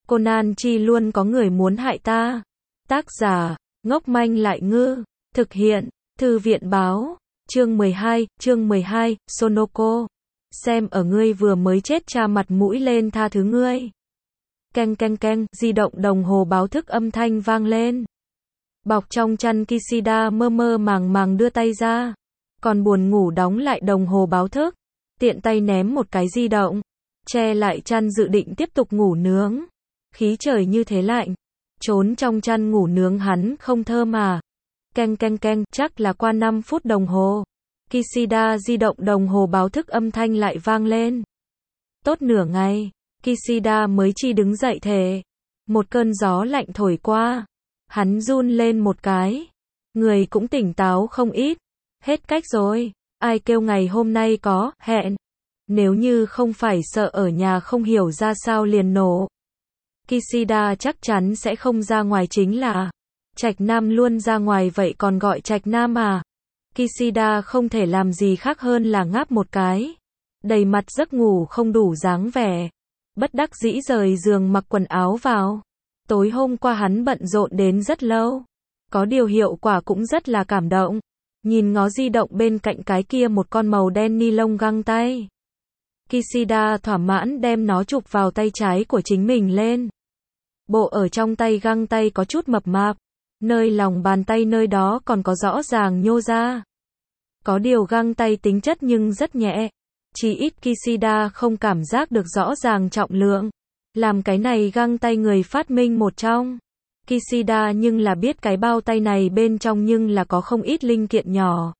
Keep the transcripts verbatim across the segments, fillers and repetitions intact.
Conan chi luôn có người muốn hại ta. Tác giả, ngốc manh lại ngư. Thực hiện, Thư viện báo. Chương mười hai, chương mười hai, Sonoko. Xem ở ngươi vừa mới chết cha mặt mũi lên tha thứ ngươi. Keng keng keng, di động đồng hồ báo thức âm thanh vang lên. Bọc trong chăn Kishida mơ mơ màng màng đưa tay ra. Còn buồn ngủ đóng lại đồng hồ báo thức. Tiện tay ném một cái di động. Che lại chăn dự định tiếp tục ngủ nướng. Khí trời như thế lạnh. Trốn trong chăn ngủ nướng hắn không thơm à. Keng keng keng, chắc là qua năm phút đồng hồ. Kishida di động đồng hồ báo thức âm thanh lại vang lên. Tốt nửa ngày, Kishida mới chi đứng dậy thề. Một cơn gió lạnh thổi qua. Hắn run lên một cái. Người cũng tỉnh táo không ít. Hết cách rồi. Ai kêu ngày hôm nay có hẹn. Nếu như không phải sợ ở nhà không hiểu ra sao liền nổ. Kishida chắc chắn sẽ không ra ngoài chính là. Trạch Nam luôn ra ngoài vậy còn gọi Trạch Nam à. Kishida không thể làm gì khác hơn là ngáp một cái. Đầy mặt giấc ngủ không đủ dáng vẻ. Bất đắc dĩ rời giường mặc quần áo vào. Tối hôm qua hắn bận rộn đến rất lâu. Có điều hiệu quả cũng rất là cảm động. Nhìn ngó di động bên cạnh cái kia một con màu đen ni lông găng tay. Kishida thỏa mãn đem nó chụp vào tay trái của chính mình lên. Bộ ở trong tay găng tay có chút mập mạp. Nơi lòng bàn tay nơi đó còn có rõ ràng nhô ra. Có điều găng tay tính chất nhưng rất nhẹ. Chỉ ít Kishida không cảm giác được rõ ràng trọng lượng. Làm cái này găng tay người phát minh một trong. Kishida nhưng là biết cái bao tay này bên trong nhưng là có không ít linh kiện nhỏ.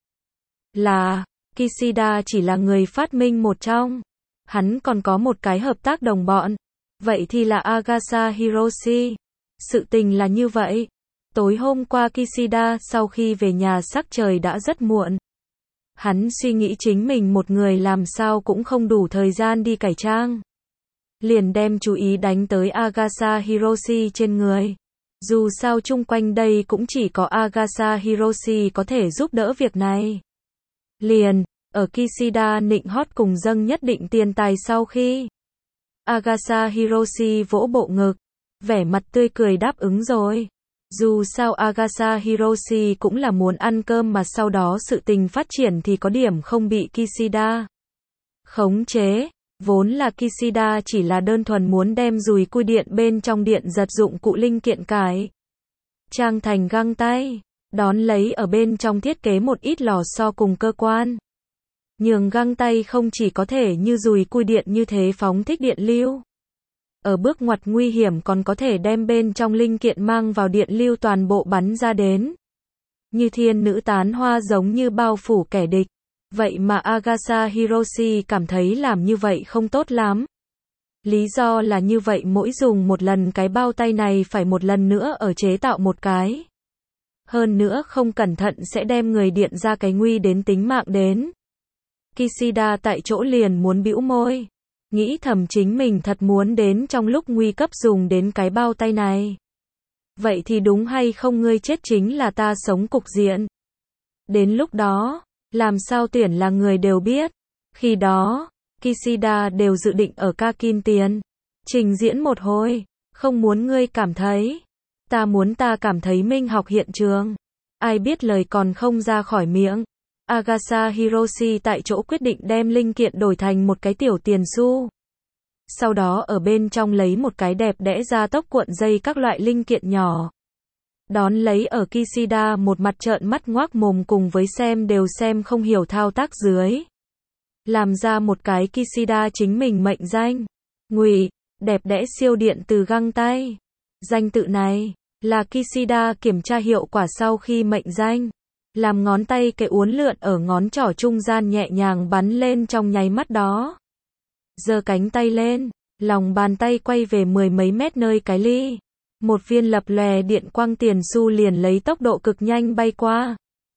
Là, Kishida chỉ là người phát minh một trong. Hắn còn có một cái hợp tác đồng bọn. Vậy thì là Agasa Hiroshi. Sự tình là như vậy. Tối hôm qua Kishida sau khi về nhà sắc trời đã rất muộn. Hắn suy nghĩ chính mình một người làm sao cũng không đủ thời gian đi cải trang. Liền đem chú ý đánh tới Agasa Hiroshi trên người. Dù sao chung quanh đây cũng chỉ có Agasa Hiroshi có thể giúp đỡ việc này. Liền, ở Kishida nịnh hót cùng dâng nhất định tiền tài sau khi. Agasa Hiroshi vỗ bộ ngực. Vẻ mặt tươi cười đáp ứng rồi. Dù sao Agasa Hiroshi cũng là muốn ăn cơm mà sau đó sự tình phát triển thì có điểm không bị Kishida khống chế. Vốn là Kishida chỉ là đơn thuần muốn đem dùi cui điện bên trong điện giật dụng cụ linh kiện cải trang thành găng tay. Đón lấy ở bên trong thiết kế một ít lò xo cùng cơ quan. Nhường găng tay không chỉ có thể như dùi cui điện như thế phóng thích điện lưu. Ở bước ngoặt nguy hiểm còn có thể đem bên trong linh kiện mang vào điện lưu toàn bộ bắn ra đến. Như thiên nữ tán hoa giống như bao phủ kẻ địch. Vậy mà Agasa Hiroshi cảm thấy làm như vậy không tốt lắm. Lý do là như vậy mỗi dùng một lần cái bao tay này phải một lần nữa ở chế tạo một cái. Hơn nữa không cẩn thận sẽ đem người điện ra cái nguy đến tính mạng đến. Kishida tại chỗ liền muốn bĩu môi. Nghĩ thầm chính mình thật muốn đến trong lúc nguy cấp dùng đến cái bao tay này. Vậy thì đúng hay không ngươi chết chính là ta sống cục diện. Đến lúc đó, làm sao tuyển là người đều biết. Khi đó, Kishida đều dự định ở Kakin tiền. Trình diễn một hồi. Không muốn ngươi cảm thấy. Ta muốn ta cảm thấy minh học hiện trường. Ai biết lời còn không ra khỏi miệng. Agasa Hiroshi tại chỗ quyết định đem linh kiện đổi thành một cái tiểu tiền xu. Sau đó ở bên trong lấy một cái đẹp đẽ ra tốc cuộn dây các loại linh kiện nhỏ. Đón lấy ở Kishida một mặt trợn mắt ngoác mồm cùng với xem đều xem không hiểu thao tác dưới. Làm ra một cái Kishida chính mình mệnh danh. Ngụy, đẹp đẽ siêu điện từ găng tay. Danh tự này là Kishida kiểm tra hiệu quả sau khi mệnh danh. Làm ngón tay cái uốn lượn ở ngón trỏ trung gian nhẹ nhàng bắn lên trong nháy mắt đó. Giơ cánh tay lên, lòng bàn tay quay về mười mấy mét nơi cái ly. Một viên lập lòe điện quang tiền xu liền lấy tốc độ cực nhanh bay qua.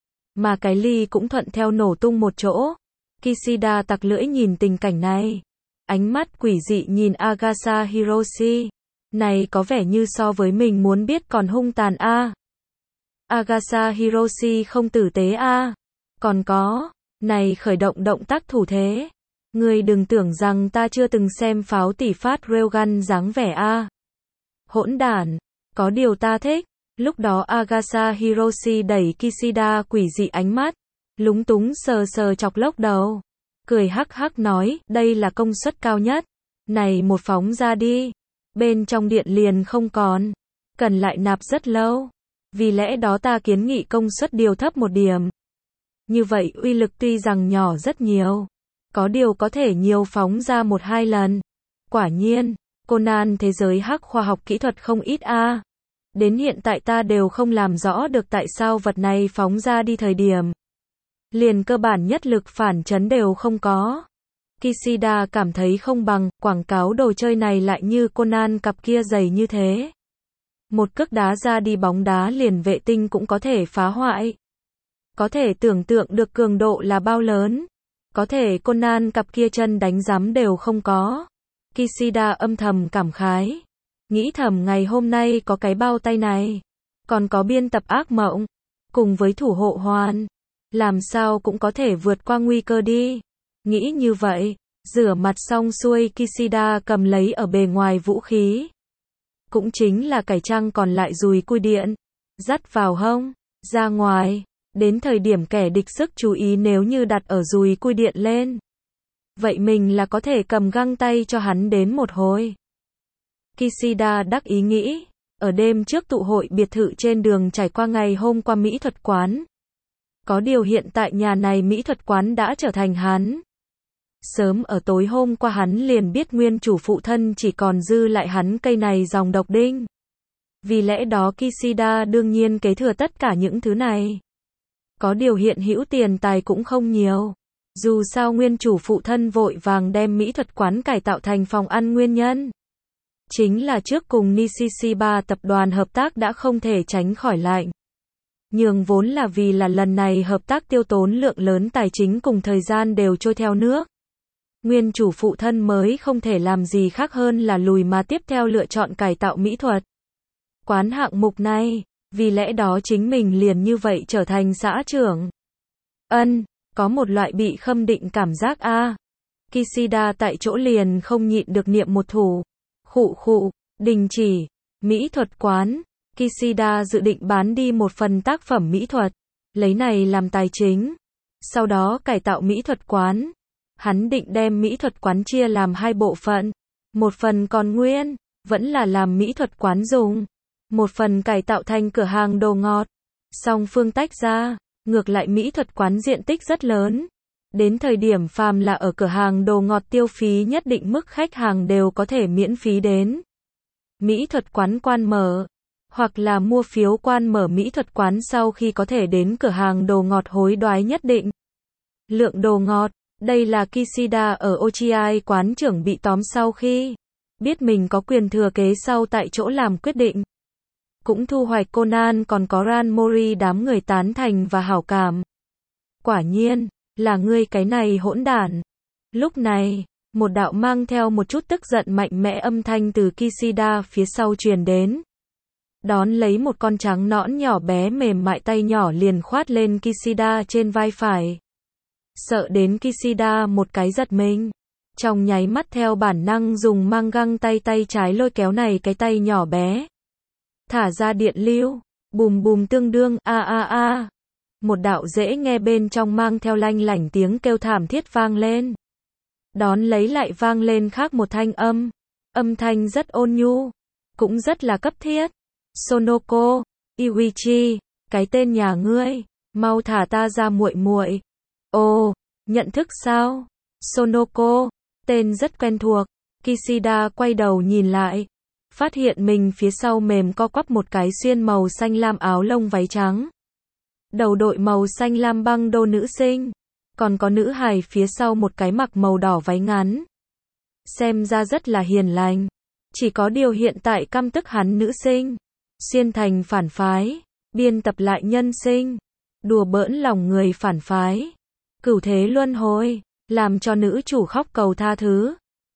Mà cái ly cũng thuận theo nổ tung một chỗ. Kishida tặc lưỡi nhìn tình cảnh này. Ánh mắt quỷ dị nhìn Agasa Hiroshi. Này có vẻ như so với mình muốn biết còn hung tàn a. À. Agasa Hiroshi không tử tế a. À. Còn có, này khởi động động tác thủ thế. Ngươi đừng tưởng rằng ta chưa từng xem pháo tỷ phát railgun dáng vẻ a. À. Hỗn đản. Có điều ta thích. Lúc đó Agasha Hiroshi đẩy Kishida quỷ dị ánh mắt, lúng túng sờ sờ chọc lốc đầu. Cười hắc hắc nói, đây là công suất cao nhất. Này một phóng ra đi. Bên trong điện liền không còn. Cần lại nạp rất lâu. Vì lẽ đó ta kiến nghị công suất điều thấp một điểm. Như vậy uy lực tuy rằng nhỏ rất nhiều. Có điều có thể nhiều phóng ra một hai lần. Quả nhiên, Conan thế giới hắc khoa học kỹ thuật không ít a. Đến hiện tại ta đều không làm rõ được tại sao vật này phóng ra đi thời điểm. Liền cơ bản nhất lực phản chấn đều không có. Kishida cảm thấy không bằng, quảng cáo đồ chơi này lại như Conan cặp kia dày như thế. Một cước đá ra đi bóng đá liền vệ tinh cũng có thể phá hoại. Có thể tưởng tượng được cường độ là bao lớn. Có thể Conan cặp kia chân đánh giám đều không có. Kishida âm thầm cảm khái. Nghĩ thầm ngày hôm nay có cái bao tay này. Còn có biên tập ác mộng. Cùng với thủ hộ hoàn. Làm sao cũng có thể vượt qua nguy cơ đi. Nghĩ như vậy. Rửa mặt xong xuôi Kishida cầm lấy ở bề ngoài vũ khí. Cũng chính là cải trang còn lại dùi cui điện. Dắt vào hông. Ra ngoài. Đến thời điểm kẻ địch sức chú ý nếu như đặt ở dùi cui điện lên. Vậy mình là có thể cầm găng tay cho hắn đến một hồi. Kishida đắc ý nghĩ. Ở đêm trước tụ hội biệt thự trên đường trải qua ngày hôm qua mỹ thuật quán. Có điều hiện tại nhà này mỹ thuật quán đã trở thành hắn. Sớm ở tối hôm qua hắn liền biết nguyên chủ phụ thân chỉ còn dư lại hắn cây này dòng độc đinh. Vì lẽ đó Kishida đương nhiên kế thừa tất cả những thứ này. Có điều hiện hữu tiền tài cũng không nhiều. Dù sao nguyên chủ phụ thân vội vàng đem mỹ thuật quán cải tạo thành phòng ăn nguyên nhân. Chính là trước cùng Nishiba tập đoàn hợp tác đã không thể tránh khỏi lạnh. Nhường vốn là vì là lần này hợp tác tiêu tốn lượng lớn tài chính cùng thời gian đều trôi theo nước. Nguyên chủ phụ thân mới không thể làm gì khác hơn là lùi mà tiếp theo lựa chọn cải tạo mỹ thuật quán hạng mục này. Vì lẽ đó chính mình liền như vậy trở thành xã trưởng. Ân, có một loại bị khâm định cảm giác a. À. Kishida tại chỗ liền không nhịn được niệm một thủ. Khụ khụ, đình chỉ, mỹ thuật quán. Kishida dự định bán đi một phần tác phẩm mỹ thuật, lấy này làm tài chính. Sau đó cải tạo mỹ thuật quán. Hắn định đem mỹ thuật quán chia làm hai bộ phận. Một phần còn nguyên, vẫn là làm mỹ thuật quán dùng. Một phần cải tạo thành cửa hàng đồ ngọt. Song phương tách ra, ngược lại mỹ thuật quán diện tích rất lớn. Đến thời điểm phàm là ở cửa hàng đồ ngọt tiêu phí nhất định mức khách hàng đều có thể miễn phí đến. Mỹ thuật quán quan mở. Hoặc là mua phiếu quan mở mỹ thuật quán sau khi có thể đến cửa hàng đồ ngọt hối đoái nhất định. Lượng đồ ngọt. Đây là Kishida ở Ochiai quán trưởng bị tóm sau khi biết mình có quyền thừa kế sau tại chỗ làm quyết định. Cũng thu hoạch Conan còn có Ran Mori đám người tán thành và hảo cảm. Quả nhiên, là ngươi cái này hỗn đản. Lúc này, một đạo mang theo một chút tức giận mạnh mẽ âm thanh từ Kishida phía sau truyền đến. Đón lấy một con trắng nõn nhỏ bé mềm mại tay nhỏ liền khoát lên Kishida trên vai phải. Sợ đến Kishida một cái giật mình. Trong nháy mắt theo bản năng dùng mang găng tay tay trái lôi kéo này cái tay nhỏ bé. Thả ra điện lưu. Bùm bùm tương đương, a a a. Một đạo dễ nghe bên trong mang theo lanh lảnh tiếng kêu thảm thiết vang lên. Đón lấy lại vang lên khác một thanh âm. Âm thanh rất ôn nhu. Cũng rất là cấp thiết. Sonoko, Iwichi, cái tên nhà ngươi, mau thả ta ra muội muội. Ồ, nhận thức sao? Sonoko, tên rất quen thuộc. Kishida quay đầu nhìn lại, phát hiện mình phía sau mềm co quắp một cái xuyên màu xanh lam áo lông váy trắng. Đầu đội màu xanh lam băng đô nữ sinh, còn có nữ hài phía sau một cái mặc màu đỏ váy ngắn. Xem ra rất là hiền lành, chỉ có điều hiện tại căm tức hắn nữ sinh. Xuyên thành phản phái, biên tập lại nhân sinh, đùa bỡn lòng người phản phái, cửu thế luân hồi, làm cho nữ chủ khóc cầu tha thứ.